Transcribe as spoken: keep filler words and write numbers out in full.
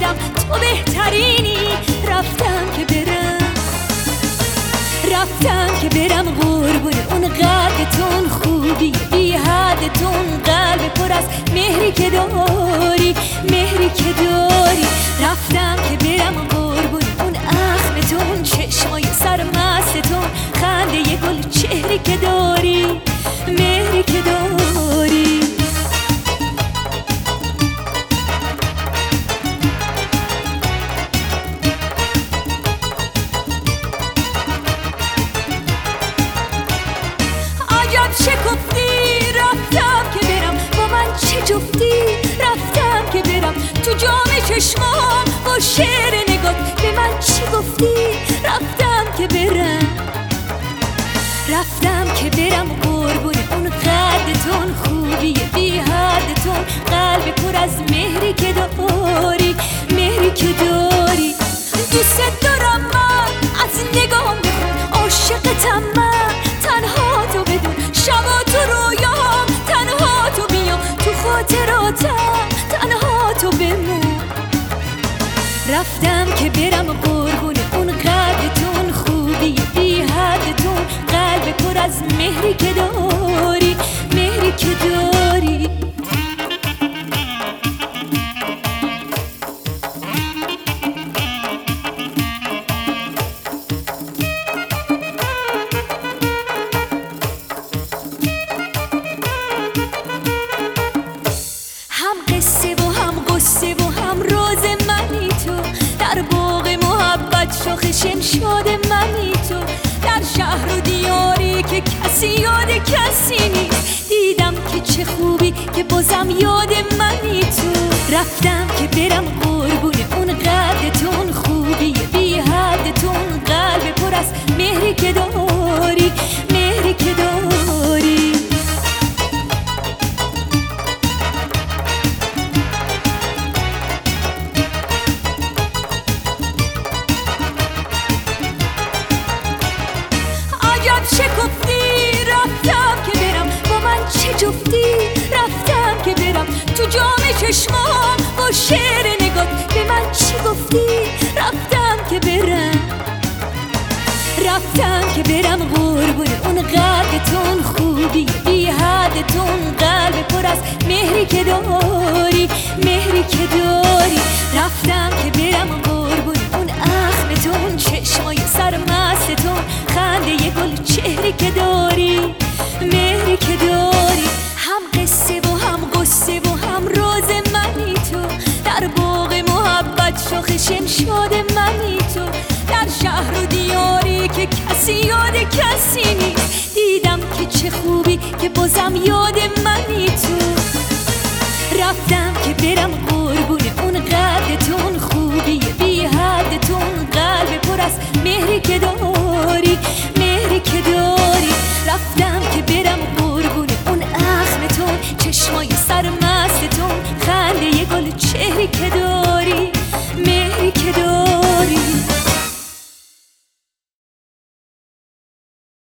فهمیدم تو بهترینی. رفتم که برم رفتم که برم قربون اون قدتون، خوبی بی حدتون، قلب پر از مهری که داری، مهری که داری. رفتم که برم قربون اون اخمتون، چشمای سرمستتون، خنده ی گل چهری که داری، مهری که داری. شکفتی رفتم که برم با من چه جفتی. رفتم که برم تو جام چشمام با شعر نگات به من چی گفتی. رفتم که برم رفتم که برم قربون اون قدتون، خوبی بی حدتون، قلب پر از مهری که داری، مهری که داری. دوست دارم من از نگام بخون، عاشقتم من تنها تو بدون، شبا تو رویام تنها تو بیام، تو خاطراتم تنها تو بمون. رفتم که برم قربون اون قدتون، خوبی بی حدتون، قلب پر از مهری که داری، مهری که داری. هم قصه و هم قصه و هم راز منی تو، در باغ محبت شاخ شمشاد منی تو، در شهر و دیاری که کسی یاد کسی نیست. دیدم که چه خوبی که بازم یاد منی تو. رفتم که برم قربون اون قدتون، خوبی بی حدتون، قلب پر از مهری که داری، مهری که داری. شکفتی رفتم که برم با من چه جفتی. رفتم که برم تو جام چشمام با شعر نگات به من چی گفتی. رفتم که برم رفتم که برم قربون اون قدتون، خوبی بی حدتون، قلب پر از مهری که داری، مهری که داری. رفتم که برم قربون اون اخمتون، چشمای سرمستتون، خنده ی گل چهری که داری، مهری که داری. هم قصه و هم قصه و هم راز منی تو، در باغ محبت شاخ شمشاد منی تو، در شهر و دیاری که کسی یاد کسی نیست. دیدم که چه خوبی که بازم یاد منی تو. رفتم که برم قربون اون قدتون، خوبی بی حدتون، قلب پر از مهری که داری، مهری که داری. رفتم که برم قربون اون اخمتون، چشمای سرمستتون، خنده ی گل چهری که داری، مهری که داری.